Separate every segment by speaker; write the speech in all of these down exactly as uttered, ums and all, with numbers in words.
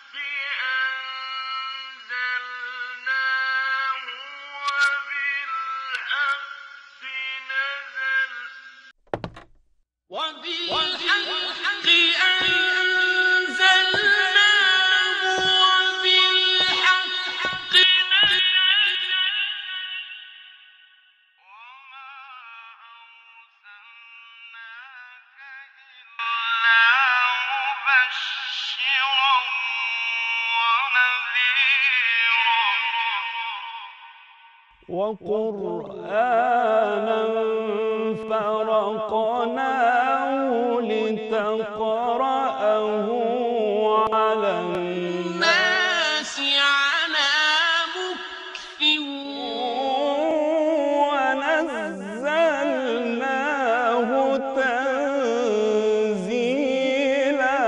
Speaker 1: وقرآنا فرقناه لتقرأه على الناس على مكث ونزلناه تنزيلا.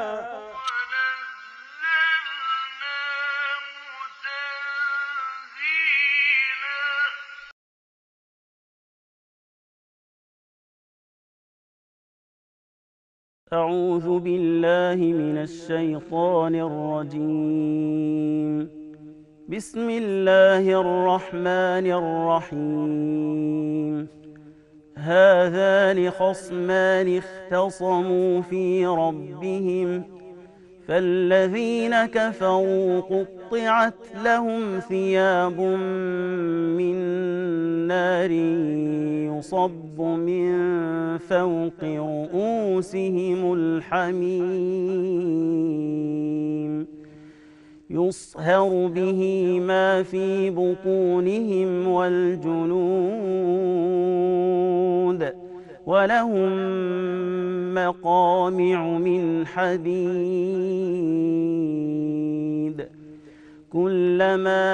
Speaker 1: أعوذ بالله من الشيطان الرجيم. بسم الله الرحمن الرحيم. هذان خصمان اختصموا في ربهم فالذين كفروا قطعت لهم ثياب من نار يصب من فوق رؤوسهم الحميم يصهر به ما في بطونهم والجلود ولهم مقامع من حديد كلما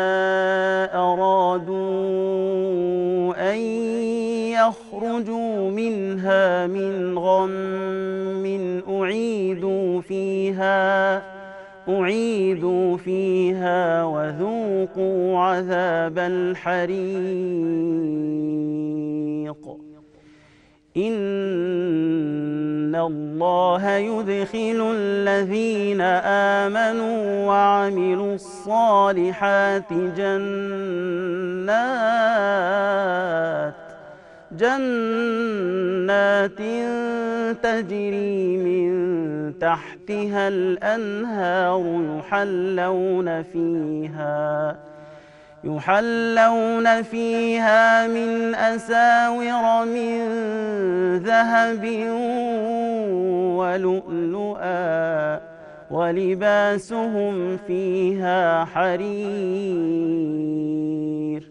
Speaker 1: أرادوا أن يخرجوا منها من غم أعيدوا فيها أعيدوا فيها وذوقوا عذاب الحريق. إن الله يدخل الذين آمنوا وعملوا الصالحات جنات جنات تجري من تحتها الأنهار يحلون فيها يحلون فيها من أساور من ذهب ولؤلؤا ولباسهم فيها حرير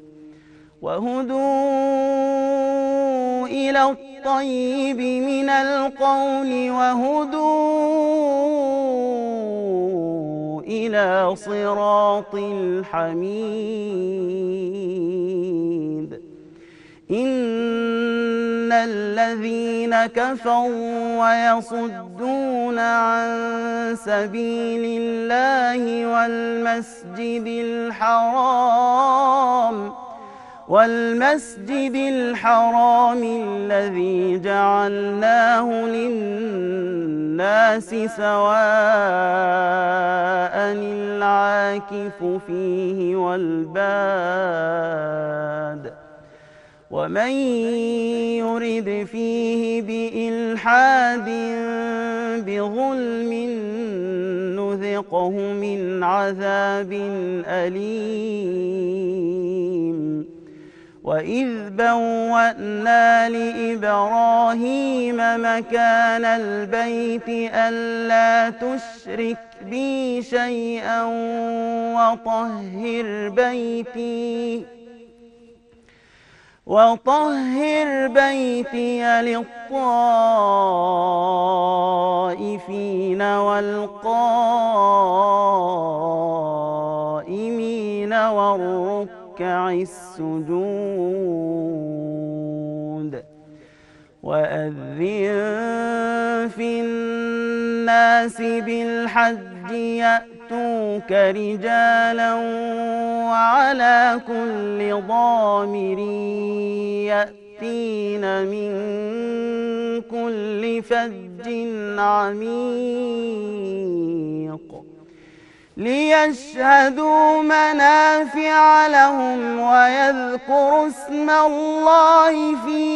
Speaker 1: وهدوا إلى الطيب من القول وهدوا إلى صراط الحميد. إن الذين كفروا ويصدون عن سبيل الله والمسجد الحرام والمسجد الحرام الذي جعلناه للناس سواء العاكف فيه والباد ومن يرد فيه بإلحاد بظلم نذقه من عذاب أليم. وإذ بوأنا لإبراهيم مكان البيت ألا تشرك بي شيئا وطهر بيتي وطهر بيتي للطائفين والقائمين والركع السجود. وأذن في الناس بالحج يأتوك رجالا وعلى كل ضامر يأتين من كل فج عميق. ليشهدوا منافع لهم ويذكروا اسم الله في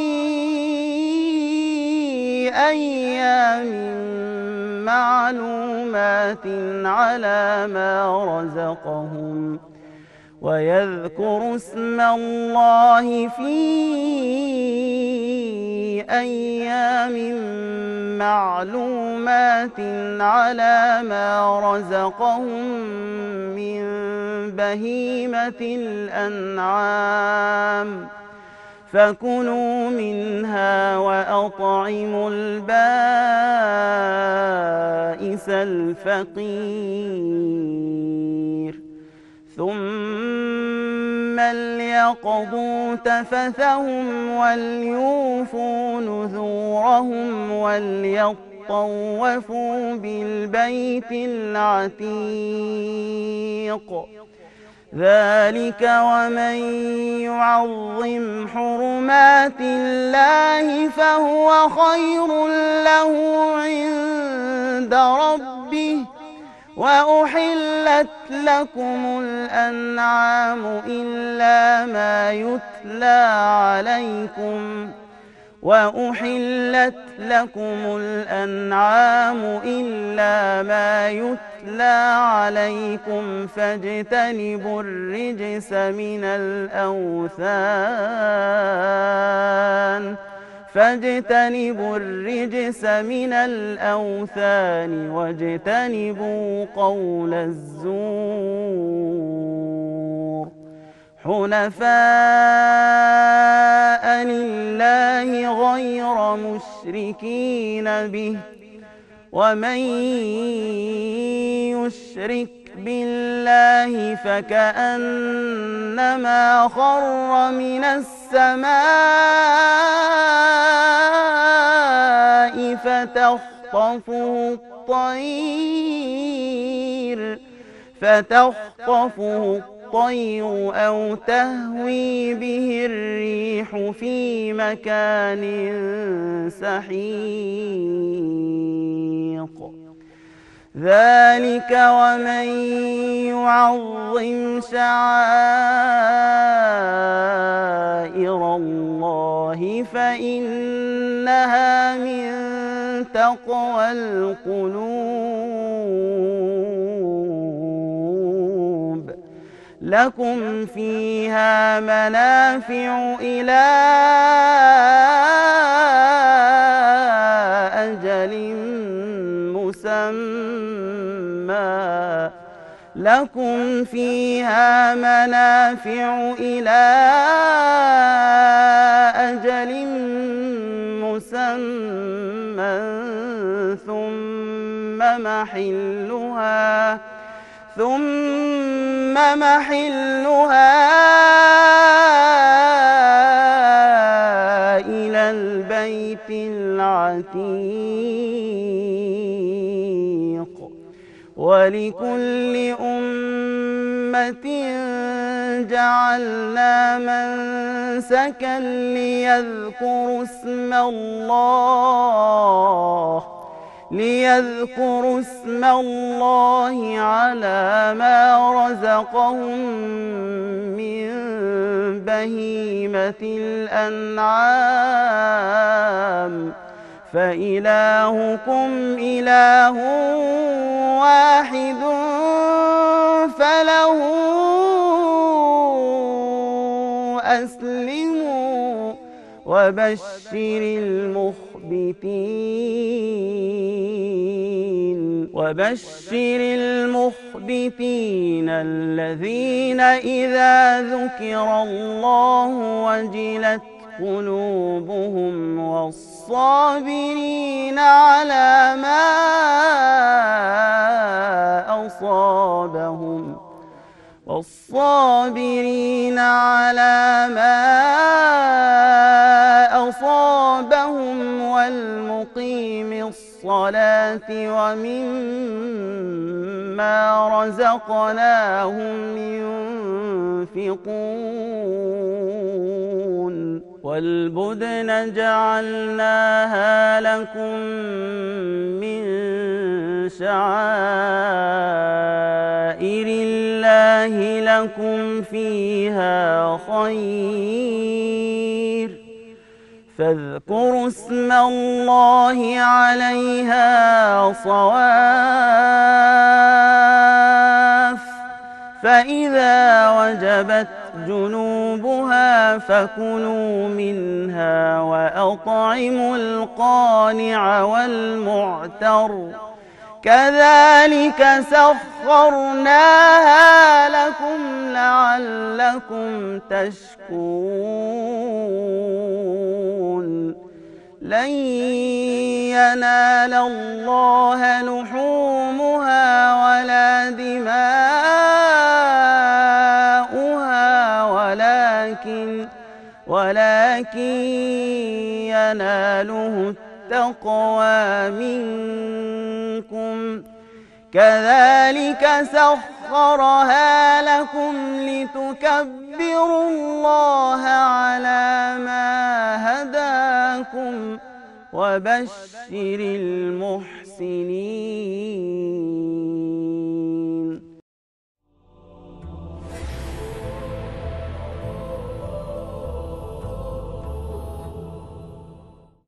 Speaker 1: أيام معلومات على ما رزقهم ويذكروا اسم الله في أيام معلومات على ما رزقهم من بهيمة الأنعام فكلوا منها وأطعموا البائس الفقير ثم ليقضوا تفثهم وليوفوا نذورهم وليطوفوا بالبيت العتيق ذلك ومن يعظم حرمات الله فهو خير له عند ربه وأحلت لكم الأنعام إلا ما يتلى عليكم وأحلت لكم الأنعام إلا ما يتلى عليكم فاجتنبوا الرجس من الأوثان فاجتنبوا الرجس من الأوثان واجتنبوا قول الزور حنفاء لله غير مشركين به ومن يشرك بالله فكأنما خر من السماء فتخطفه الطير فتخطفه الطير أو تهوي به الريح في مكان سحيق ذلك ومن يعظم شعائر الله فإنها من تقوى القلوب لكم فيها منافع إلى أجل مسمى لكم فيها منافع إلى أجل مسمى ثم محلها ثم محلها إلى البيت العتيق ولكل أمة جعلنا منسكا ليذكروا اسم الله ليذكروا اسم الله على ما رزقهم من بهيمة الأنعام فإلهكم إله واحد فله أسلموا وبشر المخبتين وبشر المخبتين الذين إذا ذكر الله وجلت قلوبهم والصابرين على ما أصابهم والصابرين على ما أصابهم والمقيم الصلاة ومما رزقناهم ينفقون والبدن جعلناها لكم من شعائر لكم فيها خير فاذكروا اسم الله عليها صواف فإذا وجبت جنوبها فكلوا منها وأطعموا القانع والمعتر كذلك سخرناها لكم لعلكم تشكرون لن ينال الله لحومها ولا دماؤها ولكن ولكن يناله التقوى منكم كذلك سخرها لكم لتكبروا الله على ما هداكم وبشر المحسنين.